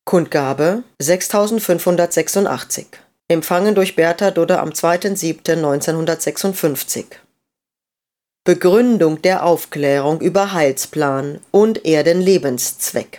Kundgabe 6586. Empfangen durch Bertha Dudde am 2.7.1956. Begründung der Aufklärung über Heilsplan und Erdenlebenszweck.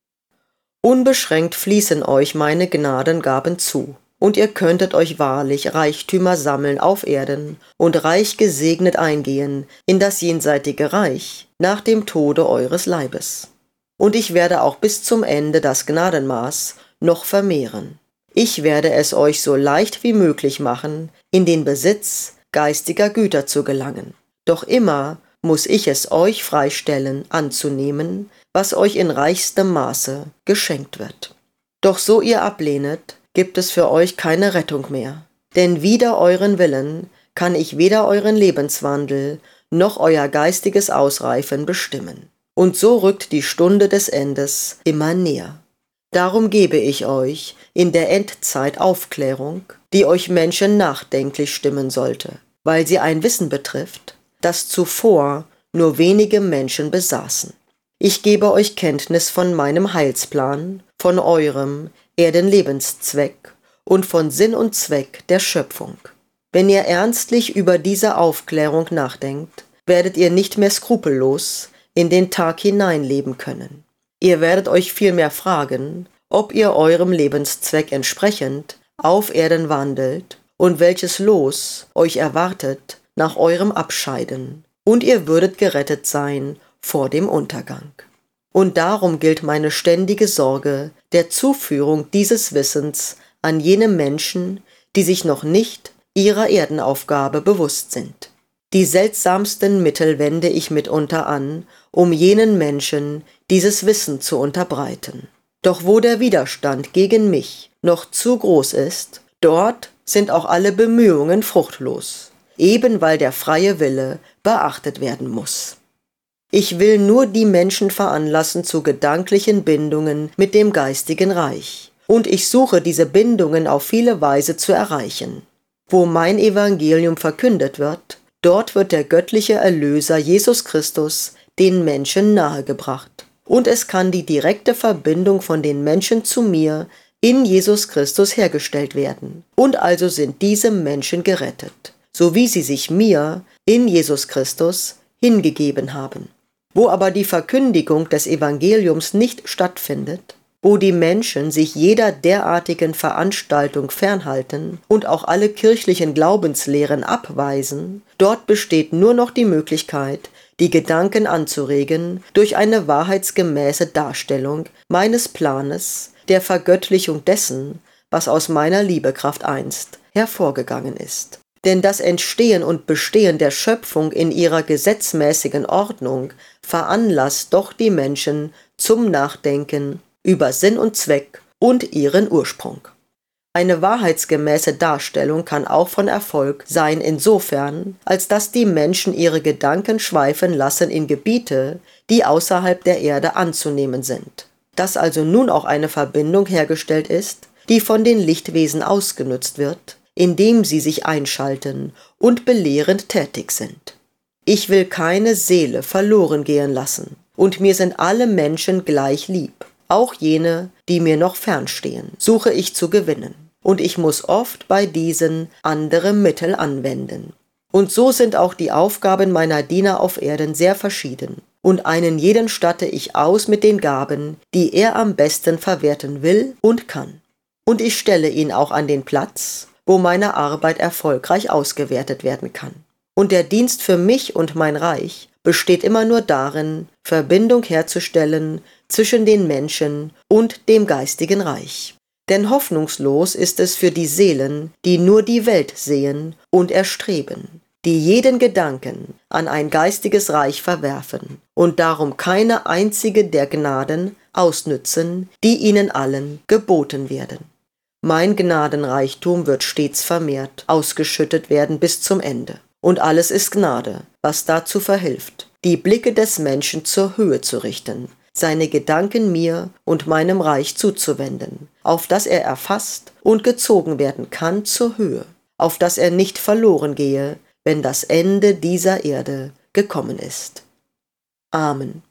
Unbeschränkt fließen euch meine Gnadengaben zu, und ihr könntet euch wahrlich Reichtümer sammeln auf Erden und reich gesegnet eingehen in das jenseitige Reich nach dem Tode eures Leibes. Und ich werde auch bis zum Ende das Gnadenmaß noch vermehren. Ich werde es euch so leicht wie möglich machen, in den Besitz geistiger Güter zu gelangen. Doch immer muss ich es euch freistellen, anzunehmen, was euch in reichstem Maße geschenkt wird. Doch so ihr ablehnet, gibt es für euch keine Rettung mehr. Denn wider euren Willen kann ich weder euren Lebenswandel noch euer geistiges Ausreifen bestimmen. Und so rückt die Stunde des Endes immer näher. Darum gebe ich euch in der Endzeit Aufklärung, die euch Menschen nachdenklich stimmen sollte, weil sie ein Wissen betrifft, das zuvor nur wenige Menschen besaßen. Ich gebe euch Kenntnis von meinem Heilsplan, von eurem Erdenlebenszweck und von Sinn und Zweck der Schöpfung. Wenn ihr ernstlich über diese Aufklärung nachdenkt, werdet ihr nicht mehr skrupellos in den Tag hineinleben können. Ihr werdet euch vielmehr fragen, ob ihr eurem Lebenszweck entsprechend auf Erden wandelt und welches Los euch erwartet nach eurem Abscheiden, und ihr würdet gerettet sein vor dem Untergang. Und darum gilt meine ständige Sorge der Zuführung dieses Wissens an jene Menschen, die sich noch nicht ihrer Erdenaufgabe bewusst sind. Die seltsamsten Mittel wende ich mitunter an, um jenen Menschen dieses Wissen zu unterbreiten. Doch wo der Widerstand gegen mich noch zu groß ist, dort sind auch alle Bemühungen fruchtlos, eben weil der freie Wille beachtet werden muss. Ich will nur die Menschen veranlassen zu gedanklichen Bindungen mit dem geistigen Reich, und ich suche diese Bindungen auf viele Weise zu erreichen. Wo mein Evangelium verkündet wird, dort wird der göttliche Erlöser Jesus Christus den Menschen nahegebracht. Und es kann die direkte Verbindung von den Menschen zu mir in Jesus Christus hergestellt werden. Und also sind diese Menschen gerettet, so wie sie sich mir in Jesus Christus hingegeben haben. Wo aber die Verkündigung des Evangeliums nicht stattfindet, wo die Menschen sich jeder derartigen Veranstaltung fernhalten und auch alle kirchlichen Glaubenslehren abweisen, dort besteht nur noch die Möglichkeit, die Gedanken anzuregen durch eine wahrheitsgemäße Darstellung meines Planes der Vergöttlichung dessen, was aus meiner Liebekraft einst hervorgegangen ist. Denn das Entstehen und Bestehen der Schöpfung in ihrer gesetzmäßigen Ordnung veranlasst doch die Menschen zum Nachdenken über Sinn und Zweck und ihren Ursprung. Eine wahrheitsgemäße Darstellung kann auch von Erfolg sein insofern, als dass die Menschen ihre Gedanken schweifen lassen in Gebiete, die außerhalb der Erde anzunehmen sind. Dass also nun auch eine Verbindung hergestellt ist, die von den Lichtwesen ausgenutzt wird, indem sie sich einschalten und belehrend tätig sind. Ich will keine Seele verloren gehen lassen, und mir sind alle Menschen gleich lieb. Auch jene, die mir noch fernstehen, suche ich zu gewinnen. Und ich muss oft bei diesen andere Mittel anwenden. Und so sind auch die Aufgaben meiner Diener auf Erden sehr verschieden. Und einen jeden statte ich aus mit den Gaben, die er am besten verwerten will und kann. Und ich stelle ihn auch an den Platz, wo meine Arbeit erfolgreich ausgewertet werden kann. Und der Dienst für mich und mein Reich besteht immer nur darin, Verbindung herzustellen zwischen den Menschen und dem geistigen Reich. Denn hoffnungslos ist es für die Seelen, die nur die Welt sehen und erstreben, die jeden Gedanken an ein geistiges Reich verwerfen und darum keine einzige der Gnaden ausnützen, die ihnen allen geboten werden. Mein Gnadenreichtum wird stets vermehrt ausgeschüttet werden bis zum Ende. Und alles ist Gnade, was dazu verhilft, die Blicke des Menschen zur Höhe zu richten, seine Gedanken mir und meinem Reich zuzuwenden, auf dass er erfasst und gezogen werden kann zur Höhe, auf dass er nicht verloren gehe, wenn das Ende dieser Erde gekommen ist. Amen.